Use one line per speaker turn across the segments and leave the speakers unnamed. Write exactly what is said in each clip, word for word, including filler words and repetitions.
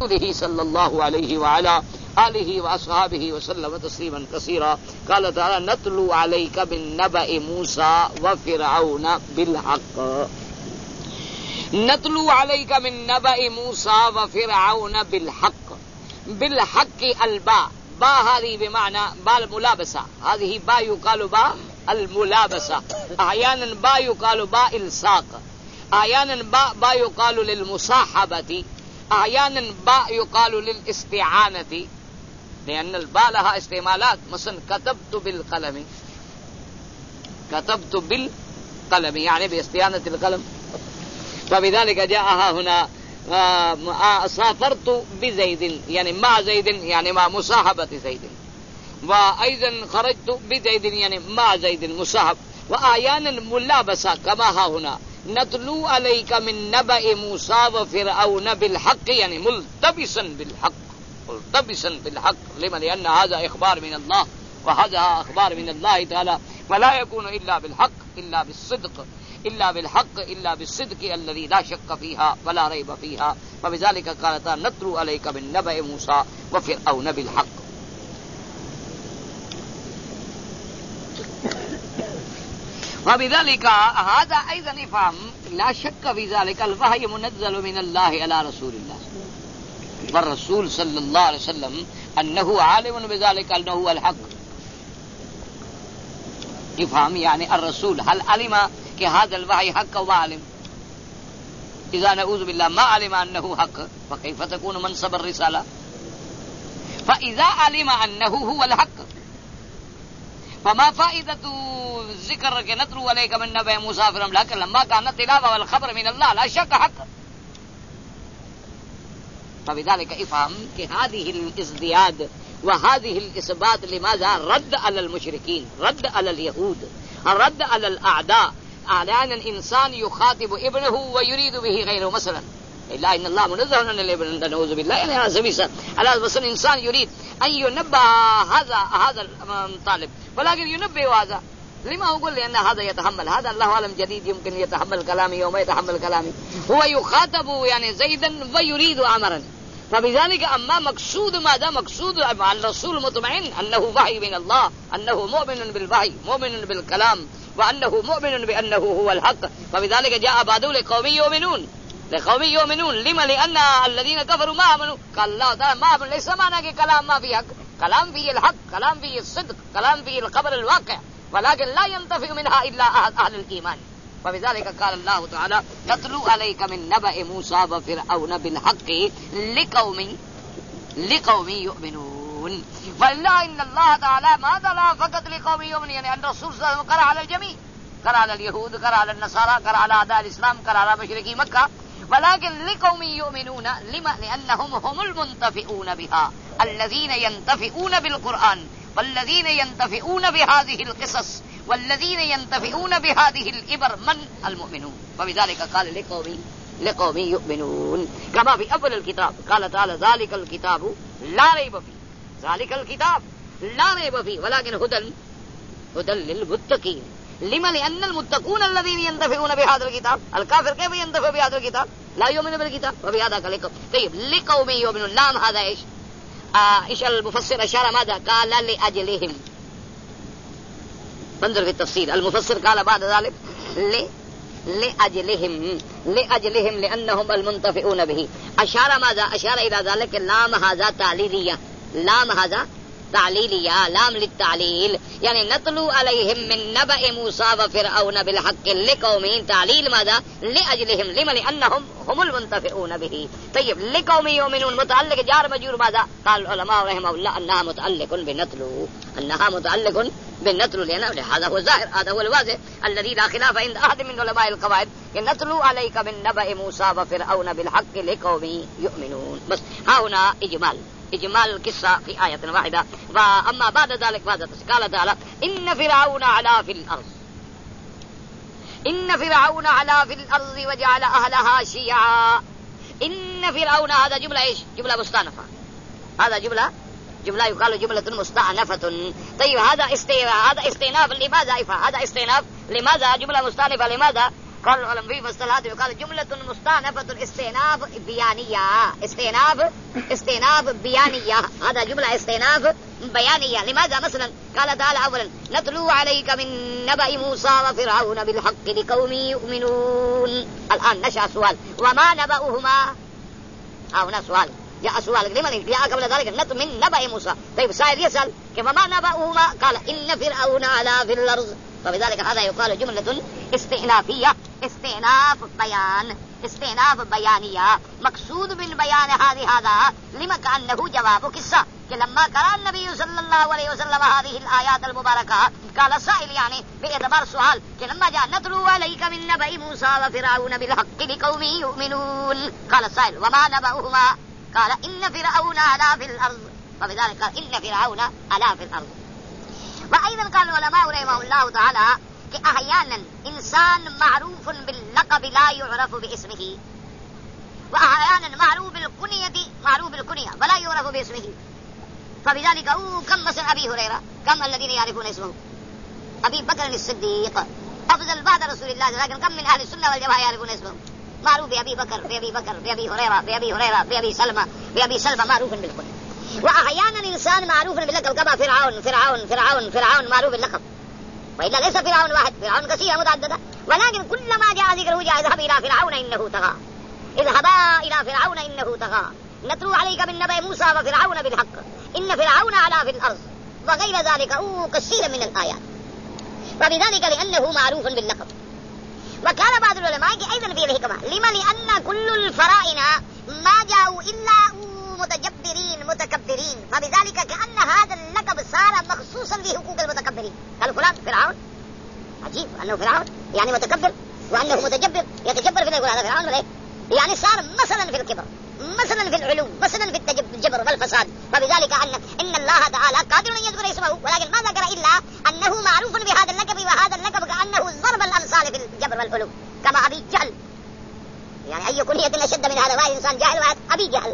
सल्लल्लाहु अलैहि व अला आलिहि व अस्हाबिहि व सल्लम तस्लीमन कसीरा। क़ाल तआला नतलू अलैका बिन नबइ मूसा व फिरऔन बिल हक़। नतलू अलैका बिन नबइ मूसा व फिरऔन बिल हक़। बिल हक़ अलबा बा हादी बिमाना बाल मुलाबसा, हादी बा युकालु बा अल मुलाबसा, अहयानन बा युकालु बा इल्साक, अहयानन बा बा युकालु लिल मुसाहबती, अहयानन बा युकालु लिल इस्तिआनती। लिअन्न बा लहा इस्तेमालात, मसलन कतबतु बिल कलमी, कतबतु बिल कलमी यानी बिस्तिआनतिल कलम। फबिज़ालिक जाअहा हुना साफरतु बिज़ैदिन यानी मा ज़ैदिन यानी मा मुसाहबति ज़ैदिन, व अयज़न खरजतु बिज़ैदिन यानी मा ज़ैदिन मुसाहब। व अहयानन मुलाबसा कमा हा हुना नतलू अलैका मिन नबइ मूसा व फिरऔन बिल हक़ यानी मुल्तबिसन बिल हक़, मुल्तबिसन बिल हक़। लिमा लिअन्न हाज़ा इख़बार मिन अल्लाह व हाज़ा इख़बार मिन अल्लाह तआला व ला यकूनु इल्ला बिल हक़ इल्ला बिस्सिद्क़ इल्ला बिल हक़ इल्ला बिस्सिद्क़ अल्लज़ी ला शक्क फ़ीहा व ला रैब फ़ीहा। फबिज़ालिक क़ाल तआला नतलू अलैका मिन नबइ मूसा व फिरऔन बिल हक़। वबिज़ालिका हाज़ा अयज़न इफ़हाम ला शक्क फ़ी ज़ालिका अल वहय मुनज़्ज़ल मिन अल्लाह अला रसूलिल्लाह व रसूल सल्लल्लाहु अलैहि वसल्लम अन्नहु आलिमुन बिज़ालिका अन्नहु अल हक़। इफ़हाम यानी अर रसूल हल अलिमा कि हाज़ा अल वहय हक़ व आलिम। इज़ा नऊज़ु बिल्लाह मा अलिमा अन्नहु हक़ फ़कैफ़ तकूनु मनसब अर रिसाला। फ़इज़ा अलिमा अन्नहु हुवल हक़ फमा फ़ाइदतु ज़िक्र के नतलू अलैका मिन नबइ मूसा फिरऔन लक लम्मा कानत तिलावा वल खबर मिन अल्लाह ला शक हक़। फबिज़ालिका इफ़हाम कि हाज़िहिल इज़दियाद व हाज़िहिल इस्बात लिमाज़ा रद्द अलल मुशरिकीन, रद्द अलल यहूद, रद्द अलल अअदा। अहयानन इंसान युखातिबु इब्नहु व युरीदु बिही गैरहु मसलन इल्ला इन्न अल्लाह मुनज़्ज़हुन अनिल इब्न नऊज़ु बिल्लाह यानी हाज़ा मिसा अला मसलन इंसान युरीद अन युनब्बह हाज़ा हाज़ा तालिब वलाकिन युनब्बिहु हाज़ा लिमा हुकुल लिअन्न हाज़ा यतहम्मल हाज़ा अल्लाहु अलम जदीद युमकिन यतहम्मल कलामी यौम यतहम्मल कलामी हुवा युखातबु यानी ज़ैदन व युरीदु अमरन। फबिज़ालिका अम्मा मक़सूद माज़ा मक़सूद अल रसूल मुतमइन अन्नहु वही मिन अल्लाह अन्नहु मुमिनुन बिल वही मुमिनुन बिल कलाम व अन्नहु मुमिनुन बि अन्नहु हुवल हक़। फबिज़ालिका जाअ बादु लिक़ौमिन युमिनून लिक़ौमिन युमिनून लिमा लिअन्न अल्लज़ीना कफ़रू मा आमनू क़ाल अल्लाह तआला मा आमनू लैसा माना कि कलाम मा फ़ी हक़, कलाम फ़ी अल हक़, कलाम फ़ी अस्सिद्क़, कलाम फ़ी अल ख़बर अल वाक़ि वलाकिन ला यंतफ़िउ मिनहा इल्ला अहलुल ईमान। फबिज़ालिका क़ाल अल्लाह तआला नतलू अलैका मिन नबइ मूसा व फिरऔन बिल हक़ लिक़ौमिन लिक़ौमिन युमिनून। वल्लाह इन्नल्लाह तआला मा तला फ़क़त लिक़ौमिन युमिनून यानी अन रसूल सल्लल्लाहु अलैहि वसल्लम क़रा अलल जमी, क़रा अलल यहूद, क़रा अलल नसारा, क़रा अला अदाल इस्लाम, क़रा अला मुशरिकी मक्का वलाकिन लिक़ौमिन युमिनून लिमा लिअन्नहुम हुमुल मुंतफ़िऊन बिहा अल्लज़ीना यंतफ़िऊन बिल क़ुरआन वल्लज़ीना यंतफ़िऊन बिहाज़िहिल क़िसस वल्लज़ीना यंतफ़िऊन बिहाज़िहिल इबर मन अल मुमिनून। फबिज़ालिका क़ाल लिक़ौमिन लिक़ौमिन युमिनून कमा फ़ी अव्वलिल किताब क़ाल तआला ज़ालिकल किताबु ला रैब फ़ीह, ज़ालिकल किताब ला रैब फ़ीह वलाकिन हुदन हुदल लिल मुत्तक़ीन। लिमा लिअन्नल मुत्तक़ून अल्लज़ीना यंतफ़िऊन बिहाज़िल किताब अल काफ़िर कैफ़ यंतफ़िउ बिहाज़िल किताब ला युमिनु बिल किताब वबिहाज़ा क़ाल तय्यब लिक़ौमिन युमिनून लाम हाज़ा इश इश अल मुफ़स्सिर अशारा माज़ा क़ाल लिअजलिहिम। انظر في التفسير المفسر قال بعد ذلك لأجلهم لأجلهم لأنهم المنتفعون به. أشار ماذا أشار إلى ذلك لام هذا تعليلية، لام هذا تعليلية لام للتعليل يعني نتلو عليهم من نبأ موسى وفرعون بالحق لقوم تعليل ماذا لأجلهم لما لأنهم هم المنتفعون به. طيب لقوم يؤمنون متعلق جار مجرور ماذا قال العلماء رحمه الله أنها متعلق بنتلو أنها متعلق بالنتلو لأن هذا هو الظاهر هذا هو الواضح الذي لا خلاف عند أحد من علماء القواعد نتلو عليك من نبأ موسى وفرعون بالحق لقوم يؤمنون. بس ها هنا إجمال إجمال القصة في آية واحدة. وأما بعد ذلك بعد قال تعالى إن فرعون علا في الأرض إن فرعون علا في الأرض وجعل أهلها شيعا. إن فرعون هذا جملة إيش؟ جملة مستأنفة. هذا جملة جملة يقال جملة مستأنفة. طيب هذا استئناف هذا استئناف لماذا إفا هذا استئناف لماذا جملة مستأنفة لماذا قال العلماء في مصطلحات يقال جملة مستأنفة استئناف بيانية استئناف استئناف بيانية هذا جملة استئناف بيانية. لماذا؟ مثلا قال تعالى أولا نتلو عليك من نبأ موسى وفرعون بالحق لقوم يؤمنون. الآن نشأ سؤال وما نبأهما؟ ها هنا سؤال جاء سؤال لمن جاء قبل ذلك نتلو من نبأ موسى. طيب سائل يسأل كيف ما نبأهما؟ قال إن فرعون علا في الأرض. فبذلك هذا يقال جملة استئنافية استئناف بيان استئناف بيانية. مقصود بالبيان هذه هذا لما كأنه جواب قصة. لما قرأ النبي صلى الله عليه وسلم هذه الآيات المباركة قال سائل يعني باعتبار سؤال لما جاء نتلو عليك من نبأ موسى وفرعون بالحق لقوم يؤمنون. قال السائل وما نبأهما؟ قال إن فرعون علا في الأرض. فبذلك قال إن فرعون علا في الأرض. وأيضا قال العلماء رحمه الله تعالى أحيانا إنسان معروف باللقب لا يعرف باسمه وأحيانا معروف بالكنية معروف بالكنية ولا يعرف باسمه. فبذلك أوه كم مثلا أبي هريرة كم الذين يعرفون اسمه؟ أبي بكر الصديق أفضل بعد رسول الله لكن كم من أهل السنة والجماعة يعرفون اسمه؟ معروف بأبي بكر بأبي بكر بأبي هريرة بأبي هريرة بأبي سلمة بأبي سلمة معروف بالكنية. وأحيانا إنسان معروف باللقب كما فرعون فرعون فرعون فرعون معروف باللقب وإلا ليس فرعون واحد فرعون كثيرة متعددة ولكن كلما جاء ذكره جاء اذهب إلى فرعون إنه طغى اذهبا إلى فرعون إنه طغى نتلو عليك من نبأ موسى وفرعون بالحق إن فرعون علا في الأرض وغير ذلك أوه كثيرا من الآيات. وبذلك لأنه معروف باللقب. وكان بعض العلماء أيضا في الحكمة لما لأن كل الفرائنة ما جاءوا إلا متجبرين متكبرين فبذلك كأن هذا اللقب صار مخصوصا بحقوق المتكبرين. قالوا فلان فرعون عجيب أنه فرعون يعني متكبر وأنه متجبر يتجبر في الأول هذا فرعون ولا يعني صار مثلا في الكبر مثلا في العلو مثلا في الجبر والفساد. فبذلك أن إن الله تعالى قادر أن يذكر اسمه ولكن ما ذكر إلا أنه معروف بهذا اللقب وهذا اللقب كأنه ضرب الأمثال في الجبر والعلو كما أبي جهل يعني أي كنية أشد من هذا ما إنسان جاهل وهذا أبي جهل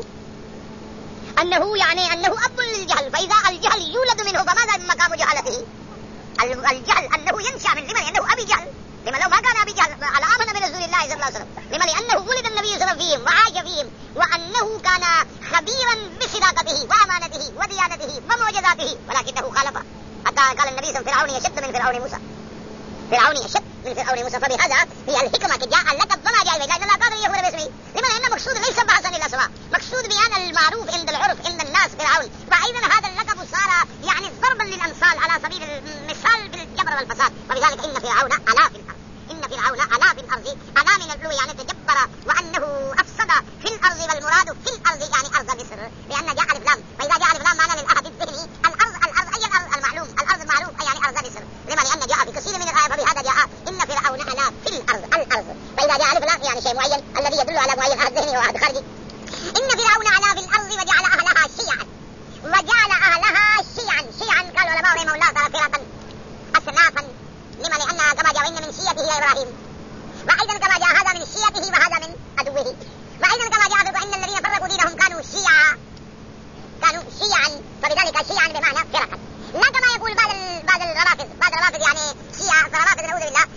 أنه يعني أنه أب للجهل فإذا الجهل يولد منه فماذا مقام جهلته؟ الجهل أنه ينشأ من لمن أنه أبي جهل لما لو ما كان أبي جهل على آمن برسول الله صلى الله عليه وسلم لما لأنه ولد النبي صلى الله عليه وسلم فيهم وعاش فيهم وأنه كان خبيرا بصداقته وأمانته وديانته ومعجزاته ولكنه خالف حتى قال النبي صلى الله عليه وسلم فرعون يشد من فرعون موسى فرعون يشد من فرعون موسى. فبهذا هي الحكمة جاء اللقب وما جاء لأن الله قادر يخبر باسمه لما لأن مقصود ليس بحثا للأسماء مقصود بأن المعروف عند العرف عند الناس فرعون. وأيضا هذا اللقب صار يعني ضربا للأمثال على سبيل المثال بالجبر والفساد. فلذلك إن فرعون علا في الأرض إن فرعون علا في الأرض علا من العلو يعني تجبر وأنه أفسد في الأرض والمراد في الأرض يعني أرض مصر لأن جاء الف لام فإذا جاء الف لام معنى للأحد الذهني الأرض الأرض أي الأرض المعلوم الأرض معروف يعني أرض مصر لما لأن جاء في كثير من الآيات فبهذا جاء إن فرعون علا في الأرض الأرض فإذا جاء الف لام يعني شيء معين الذي يدل على معين أحد ذهني وأحد خارجي. إن فرعون علا في الأرض وجعل أهلها شيعا وجعل أهلها شيعا شيعا قال العلماء رحمه الله تعالى فرقا أصنافا لما لأن كما جاء إن من شيعته إبراهيم وأيضا كما جاء هذا من شيعته وهذا من عدوه وأيضا كما جاء إن الذين فرقوا دينهم كانوا شيعا كانوا شيعا فبذلك شيعا بمعنى فرقا لا كما يقول بعض بعض الروافض بعض الروافض يعني شيعة فرافض نعوذ بالله